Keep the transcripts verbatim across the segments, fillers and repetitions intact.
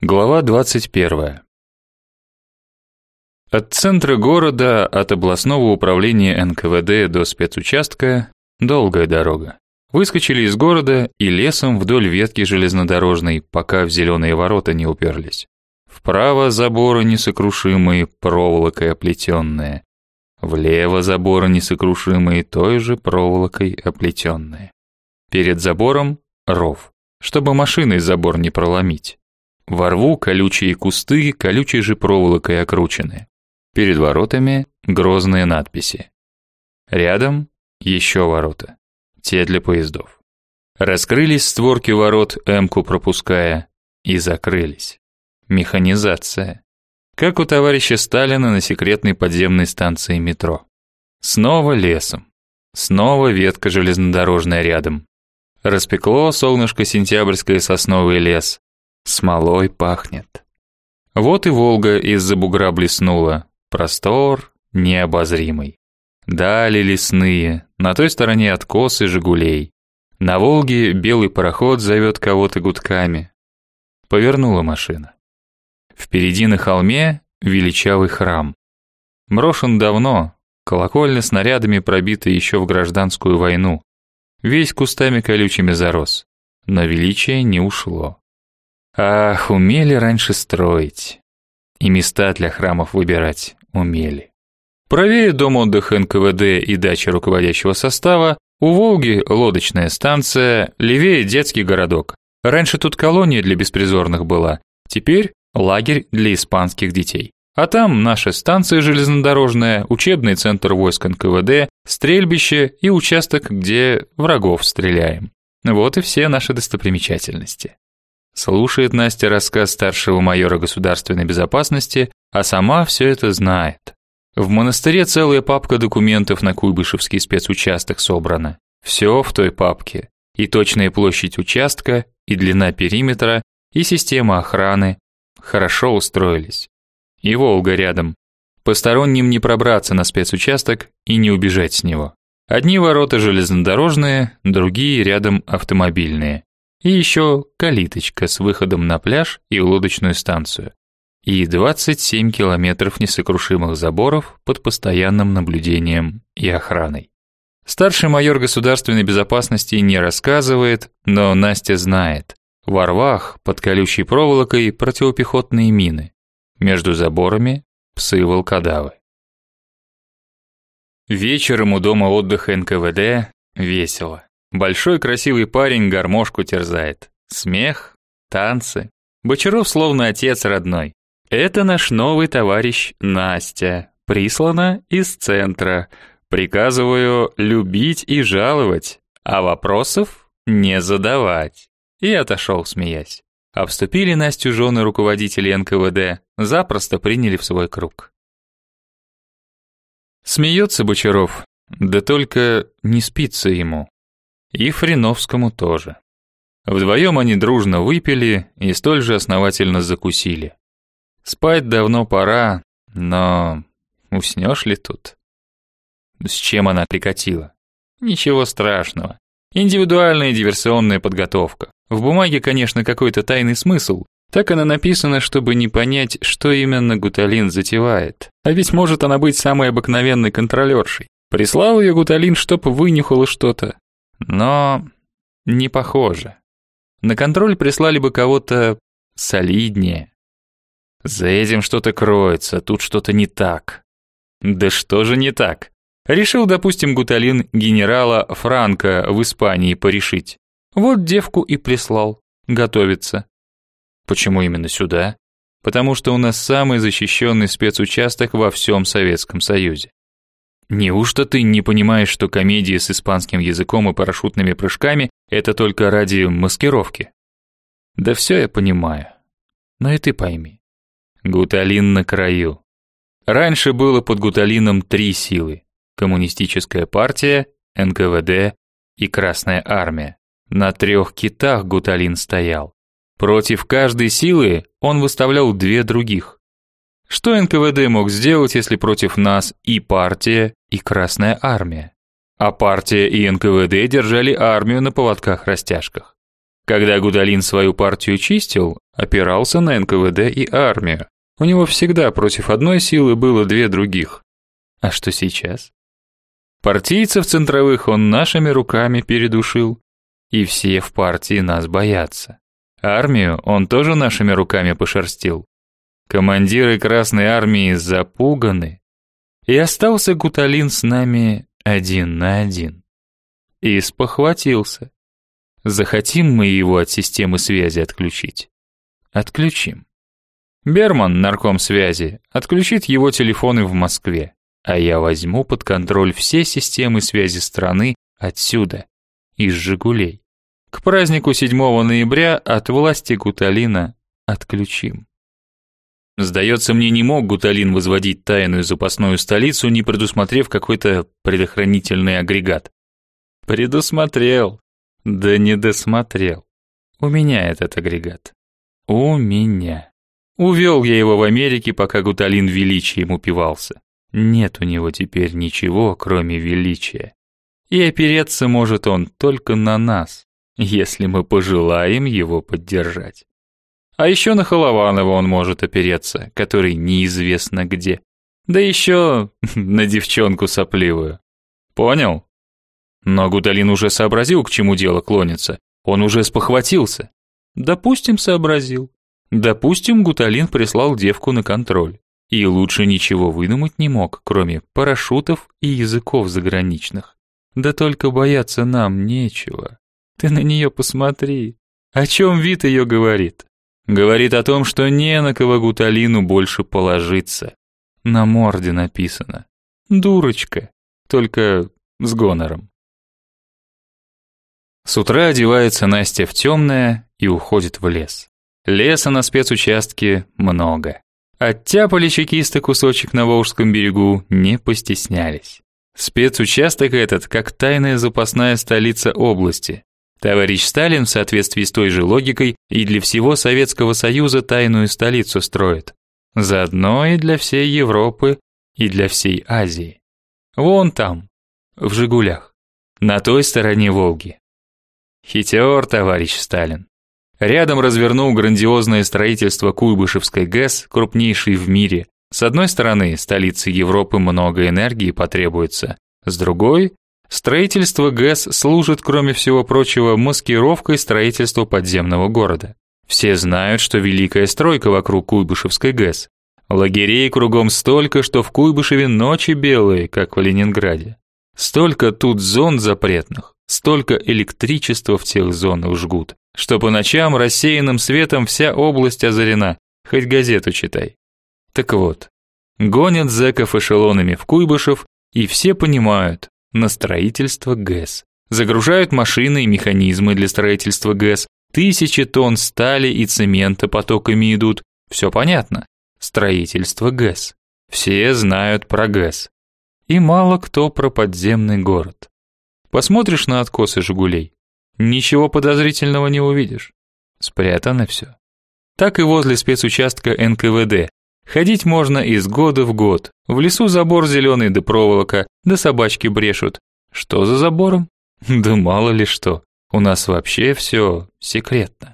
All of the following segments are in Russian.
Глава двадцать первая. От центра города, от областного управления эн ка вэ дэ до спецучастка долгая дорога. Выскочили из города и лесом вдоль ветки железнодорожной, пока в зеленые ворота не уперлись. Вправо заборы несокрушимые, проволокой оплетенные. Влево заборы несокрушимые, той же проволокой оплетенные. Перед забором ров, чтобы машиной забор не проломить. Во рву колючие кусты, колючей же проволокой окручены. Перед воротами грозные надписи. Рядом еще ворота, те для поездов. Раскрылись створки ворот, эмку пропуская, и закрылись. Механизация. Как у товарища Сталина на секретной подземной станции метро. Снова лесом. Снова ветка железнодорожная рядом. Распекло солнышко сентябрьское сосновый лес. Смолой пахнет. Вот и Волга из-за бугра блеснула. Простор необозримый. Дали лесные, на той стороне откосы Жигулей. На Волге белый пароход зовет кого-то гудками. Повернула машина. Впереди на холме величавый храм. Брошен давно, колокольня снарядами пробита еще в гражданскую войну. Весь кустами колючими зарос, но величие не ушло. Ах, умели раньше строить. И места для храмов выбирать умели. Правее дом отдыха эн ка вэ дэ и дача руководящего состава, у Волги лодочная станция, левее детский городок. Раньше тут колония для беспризорных была, теперь лагерь для испанских детей. А там наша станция железнодорожная, учебный центр войск эн ка вэ дэ, стрельбище и участок, где врагов стреляем. Вот и все наши достопримечательности. Слушает Настя рассказ старшего майора государственной безопасности, а сама все это знает. В монастыре целая папка документов на Куйбышевский спецучасток собрана. Все в той папке. И точная площадь участка, и длина периметра, и система охраны. Хорошо устроились. И Волга рядом. Посторонним не пробраться на спецучасток и не убежать с него. Одни ворота железнодорожные, другие рядом автомобильные. И еще калиточка с выходом на пляж и лодочную станцию. И двадцать семь километров несокрушимых заборов под постоянным наблюдением и охраной. Старший майор государственной безопасности не рассказывает, но Настя знает. Во рвах под колючей проволокой противопехотные мины. Между заборами псы-волкодавы. Вечером у дома отдыха эн ка вэ дэ весело. Большой красивый парень гармошку терзает. Смех, танцы. Бочаров словно отец родной. Это наш новый товарищ Настя, прислана из центра. Приказываю любить и жаловать, а вопросов не задавать. И отошел, смеясь. Обступили Настю жены руководителей эн ка вэ дэ, запросто приняли в свой круг. Смеется Бочаров, да только не спится ему. И Фриновскому тоже. Вдвоем они дружно выпили и столь же основательно закусили. Спать давно пора, но уснешь ли тут? С чем она прикатила? Ничего страшного. Индивидуальная диверсионная подготовка. В бумаге, конечно, какой-то тайный смысл. Так она написана, чтобы не понять, что именно Гуталин затевает. А ведь может она быть самой обыкновенной контролершей. Прислал ее Гуталин, чтоб вынюхала что-то. Но не похоже. На контроль прислали бы кого-то солиднее. За этим что-то кроется, тут что-то не так. Да что же не так? Решил, допустим, Гуталин генерала Франко в Испании порешить. Вот девку и прислал. Готовится. Почему именно сюда? Потому что у нас самый защищенный спецучасток во всем Советском Союзе. Неужто ты не понимаешь, что комедия с испанским языком и парашютными прыжками – это только ради маскировки? Да все я понимаю. Но и ты пойми. Гуталин на краю. Раньше было под Гуталином три силы. Коммунистическая партия, эн ка вэ дэ и Красная армия. На трех китах Гуталин стоял. Против каждой силы он выставлял две других. Что эн ка вэ дэ мог сделать, если против нас и партия, и Красная армия? А партия и эн ка вэ дэ держали армию на поводках-растяжках. Когда Гуталин свою партию чистил, опирался на эн ка вэ дэ и армию. У него всегда против одной силы было две других. А что сейчас? Партийцев центровых он нашими руками передушил, и все в партии нас боятся. Армию он тоже нашими руками пошерстил. Командиры Красной армии запуганы, и остался Гуталин с нами один на один. И спохватился. Захотим мы его от системы связи отключить? Отключим. Берман, нарком связи, отключит его телефоны в Москве, а я возьму под контроль все системы связи страны отсюда, из «Жигулей». К празднику седьмого ноября от власти Гуталина отключим. Сдается мне, не мог Гуталин возводить тайную запасную столицу, не предусмотрев какой-то предохранительный агрегат. Предусмотрел, да не досмотрел. У меня этот агрегат. У меня. Увел я его в Америке, пока Гуталин величием упивался. Нет у него теперь ничего, кроме величия. И опереться может он только на нас, если мы пожелаем его поддержать. А еще на Холованова он может опереться, который неизвестно где. Да еще на девчонку сопливую. Понял? Но Гуталин уже сообразил, к чему дело клонится. Он уже спохватился. Допустим, сообразил. Допустим, Гуталин прислал девку на контроль. И лучше ничего выдумать не мог, кроме парашютов и языков заграничных. Да только бояться нам нечего. Ты на нее посмотри. О чем вид ее говорит? Говорит о том, что не на кого Гуталину больше положиться. На морде написано. Дурочка, только с гонором. С утра одевается Настя в темное и уходит в лес. Леса на спецучастке много. Оттяпали чекисты кусочек на Волжском берегу, не постеснялись. Спецучасток этот как тайная запасная столица области. Товарищ Сталин в соответствии с той же логикой и для всего Советского Союза тайную столицу строит. Заодно и для всей Европы, и для всей Азии. Вон там, в Жигулях, на той стороне Волги. Хитер, товарищ Сталин. Рядом развернул грандиозное строительство Куйбышевской ГЭС, крупнейшей в мире. С одной стороны, столице Европы много энергии потребуется, с другой, строительство ГЭС служит, кроме всего прочего, маскировкой строительства подземного города. Все знают, что великая стройка вокруг Куйбышевской ГЭС. Лагерей кругом столько, что в Куйбышеве ночи белые, как в Ленинграде. Столько тут зон запретных, столько электричества в тех зонах жгут, что по ночам рассеянным светом вся область озарена, хоть газету читай. Так вот, гонят зэков эшелонами в Куйбышев, и все понимают, на строительство ГЭС. Загружают машины и механизмы для строительства ГЭС, тысячи тонн стали и цемента потоками идут, все понятно. Строительство ГЭС. Все знают про ГЭС. И мало кто про подземный город. Посмотришь на откосы «Жигулей», ничего подозрительного не увидишь. Спрятано все. Так и возле спецучастка эн ка вэ дэ. Ходить можно из года в год. В лесу забор зеленый да проволока, да собачки брешут. Что за забором? Да мало ли что. У нас вообще все секретно.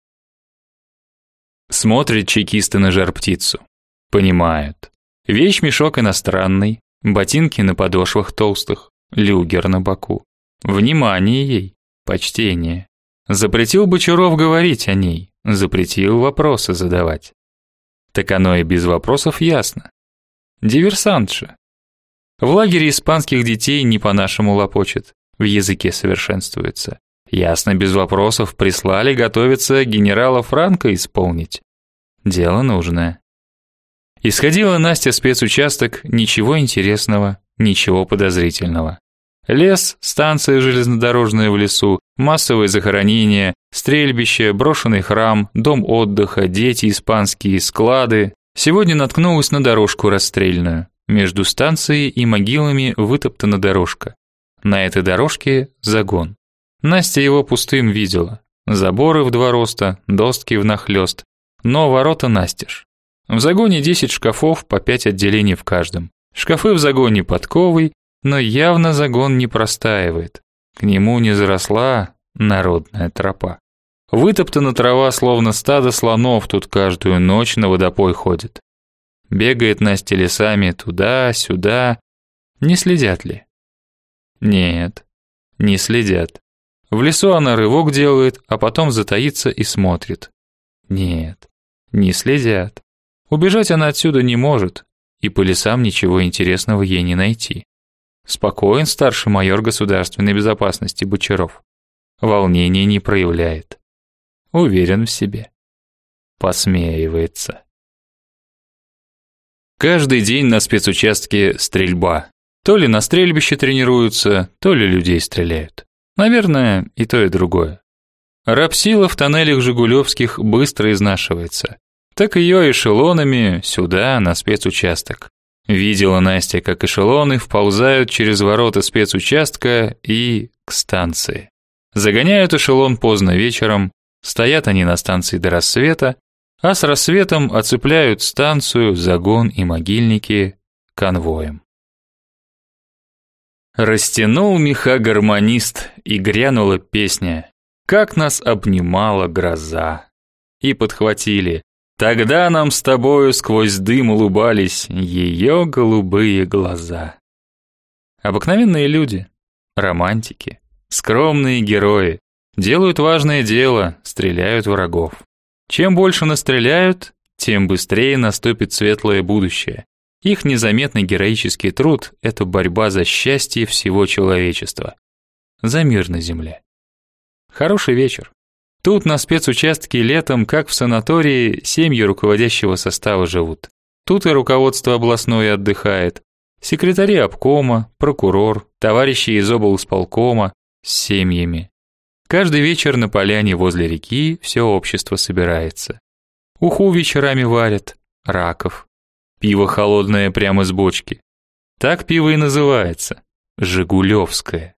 Смотрят чекисты на жар-птицу. Понимают. Вещмешок иностранный, ботинки на подошвах толстых, люгер на боку. Внимание ей, почтение. Запретил Бочаров говорить о ней, запретил вопросы задавать. Так оно и без вопросов ясно. Диверсантша. В лагере испанских детей не по-нашему лопочет, в языке совершенствуется. Ясно, без вопросов прислали готовиться генерала Франко исполнить. Дело нужное. Исходила Настя в спецучасток, ничего интересного, ничего подозрительного. Лес, станция железнодорожная в лесу, массовые захоронения, стрельбище, брошенный храм, дом отдыха, дети испанские, склады. Сегодня наткнулась на дорожку расстрельную. Между станцией и могилами вытоптана дорожка. На этой дорожке загон. Настя его пустым видела. Заборы в два роста, доски внахлёст, но ворота настежь. В загоне десять шкафов, по пять отделений в каждом. Шкафы в загоне подковой, но явно загон не простаивает. К нему не заросла народная тропа. Вытоптана трава, словно стадо слонов, тут каждую ночь на водопой ходит. Бегает Настя лесами туда-сюда. Не следят ли? Нет, не следят. В лесу она рывок делает, а потом затаится и смотрит. Нет, не следят. Убежать она отсюда не может, и по лесам ничего интересного ей не найти. Спокоен старший майор государственной безопасности Бочаров. Волнения не проявляет. Уверен в себе. Посмеивается. Каждый день на спецучастке стрельба. То ли на стрельбище тренируются, то ли людей стреляют. Наверное, и то, и другое. Рабсила в тоннелях Жигулевских быстро изнашивается. Так ее эшелонами сюда, на спецучасток. Видела Настя, как эшелоны вползают через ворота спецучастка и к станции. Загоняют эшелон поздно вечером, стоят они на станции до рассвета, а с рассветом оцепляют станцию, загон и могильники конвоем. Растянул меха гармонист, и грянула песня, как нас обнимала гроза. И подхватили: тогда нам с тобою сквозь дым улыбались ее голубые глаза. Обыкновенные люди, романтики, скромные герои, делают важное дело, стреляют врагов. Чем больше настреляют, тем быстрее наступит светлое будущее. Их незаметный героический труд – это борьба за счастье всего человечества. За мир на земле. Хороший вечер. Тут на спецучастке летом, как в санатории, семьи руководящего состава живут. Тут и руководство областное отдыхает. Секретари обкома, прокурор, товарищи из облсполкома с семьями. Каждый вечер на поляне возле реки все общество собирается. Уху вечерами варят, раков. Пиво холодное прямо из бочки. Так пиво и называется – Жигулевское.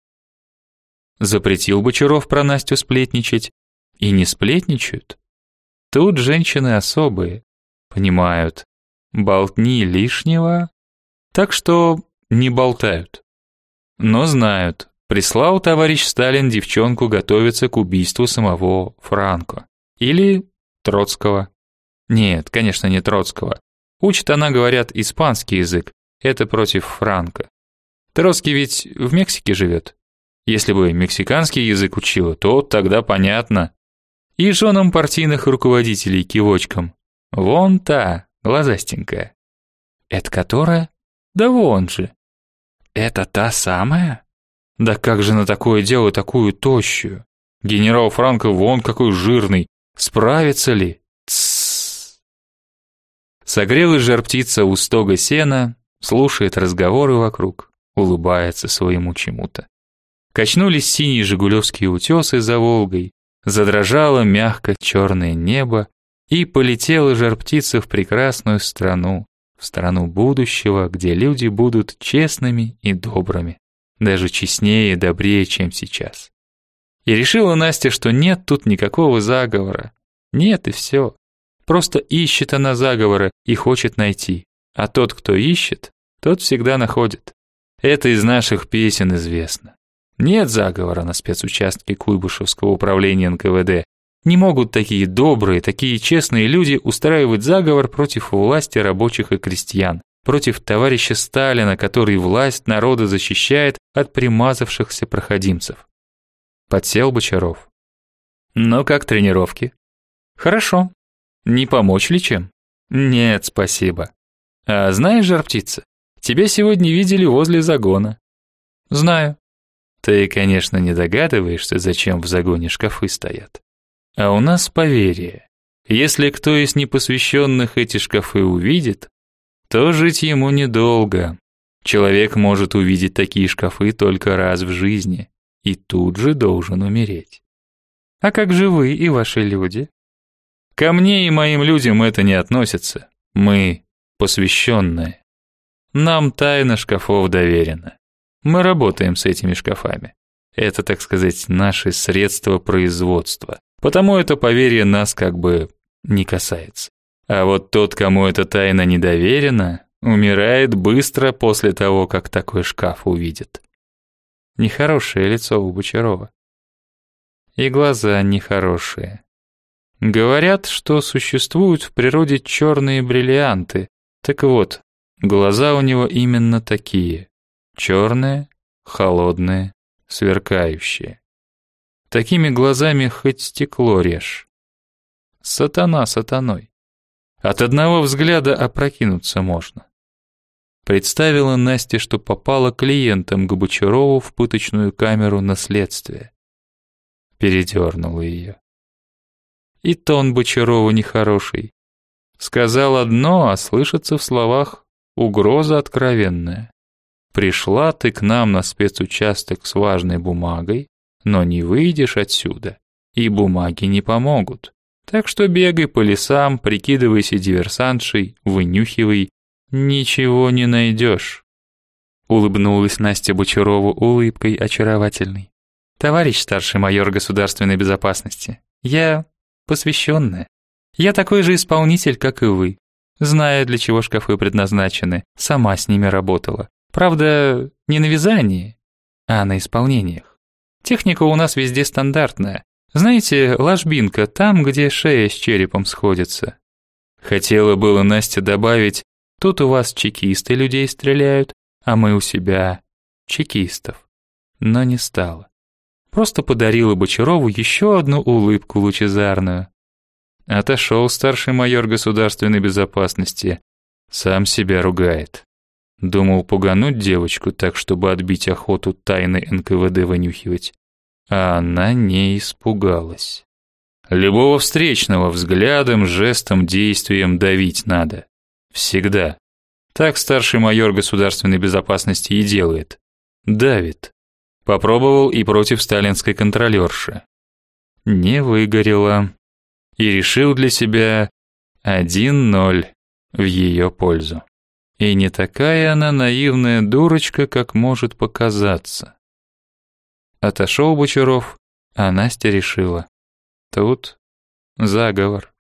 Запретил Бочаров про Настю сплетничать. И не сплетничают. Тут женщины особые, понимают, болтни лишнего, так что не болтают. Но знают, прислал товарищ Сталин девчонку готовиться к убийству самого Франко. Или Троцкого. Нет, конечно, не Троцкого. Учит она, говорят, испанский язык. Это против Франко. Троцкий ведь в Мексике живет. Если бы мексиканский язык учила, то тогда понятно. И женам партийных руководителей кивочком. Вон та, глазастенькая. Это которая? Да вон же. Это та самая? Да как же на такое дело такую тощую? Генерал Франко вон какой жирный. Справится ли? Тссс. Согрелась жар-птица у стога сена, слушает разговоры вокруг, улыбается своему чему-то. Качнулись синие жигулевские утесы за Волгой, задрожало мягко черное небо, и полетела жар-птица в прекрасную страну, в страну будущего, где люди будут честными и добрыми, даже честнее и добрее, чем сейчас. И решила Настя, что нет тут никакого заговора. Нет, и все. Просто ищет она заговора и хочет найти. А тот, кто ищет, тот всегда находит. Это из наших песен известно. Нет заговора на спецучастке Куйбышевского управления эн ка вэ дэ. Не могут такие добрые, такие честные люди устраивать заговор против власти рабочих и крестьян, против товарища Сталина, который власть народа защищает от примазавшихся проходимцев. Подсел Бочаров. Ну как тренировки? Хорошо. Не помочь ли чем? Нет, спасибо. А знаешь, жар-птица, тебя сегодня видели возле загона. Знаю. Ты, конечно, не догадываешься, зачем в загоне шкафы стоят. А у нас поверье. Если кто из непосвященных эти шкафы увидит, то жить ему недолго. Человек может увидеть такие шкафы только раз в жизни и тут же должен умереть. А как же вы и ваши люди? Ко мне и моим людям это не относится. Мы посвященные. Нам тайна шкафов доверена. Мы работаем с этими шкафами. Это, так сказать, наши средства производства. Потому это поверье нас как бы не касается. А вот тот, кому эта тайна не доверена, умирает быстро после того, как такой шкаф увидит. Нехорошее лицо у Бочарова. И глаза нехорошие. Говорят, что существуют в природе черные бриллианты. Так вот, глаза у него именно такие. Черные, холодные, сверкающие. Такими глазами хоть стекло режь. Сатана сатаной. От одного взгляда опрокинуться можно. Представила Настя, что попала клиентом к Бочарову в пыточную камеру на следствие. Передернула ее. И тон Бочарова нехороший. Сказал одно, а слышится в словах угроза откровенная. Пришла ты к нам на спецучасток с важной бумагой, но не выйдешь отсюда, и бумаги не помогут. Так что бегай по лесам, прикидывайся диверсантшей, вынюхивай, ничего не найдешь. Улыбнулась Настя Бочарову улыбкой очаровательной. Товарищ старший майор государственной безопасности, я посвященная. Я такой же исполнитель, как и вы. Знаю, для чего шкафы предназначены, сама с ними работала. Правда, не на вязании, а на исполнениях. Техника у нас везде стандартная. Знаете, ложбинка там, где шея с черепом сходятся. Хотела было Настя добавить, тут у вас чекисты людей стреляют, а мы у себя чекистов. Но не стала. Просто подарила Бочарову еще одну улыбку лучезарную. Отошел старший майор государственной безопасности. Сам себя ругает. Думал пугануть девочку так, чтобы отбить охоту тайны эн ка вэ дэ вынюхивать. А она не испугалась. Любого встречного взглядом, жестом, действием давить надо. Всегда. Так старший майор государственной безопасности и делает. Давит. Попробовал и против сталинской контролерши. Не выгорело. И решил для себя один ноль в ее пользу. И не такая она наивная дурочка, как может показаться. Отошел Бочаров, а Настя решила. Тут заговор.